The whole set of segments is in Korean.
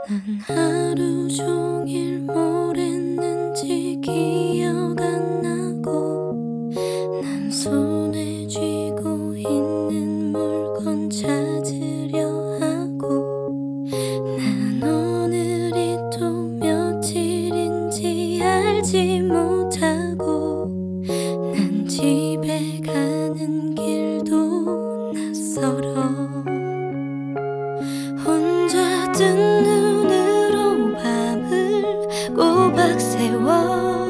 난 하루 종일 뭘 했는지 기억 안 나고, 난 손에 쥐고 있는 물건 찾으려 하고, 난 오늘이 또 며칠인지 알지 못하고, 난 집에 가는 길도 낯설어. 혼자 뜬 눈으로 밤을 꼬박 세워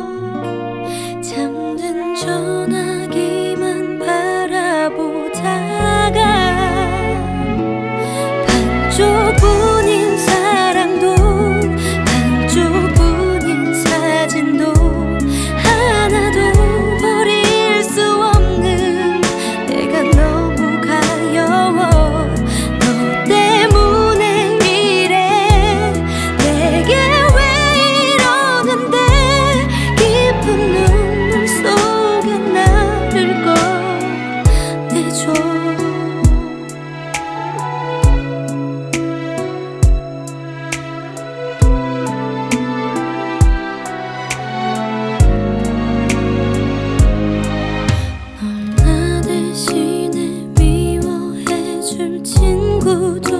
잠든 전화기만 바라보다가 반쪽뿐인 사랑도 반쪽뿐인 사진도 하나도 버릴 수 없는 내가 너무 가여워. 너 때문에 이래 내게 왜 이러는데 깊은 눈물 속에 나를 꺼내줘. 널 나 대신에 미워해줄 친구도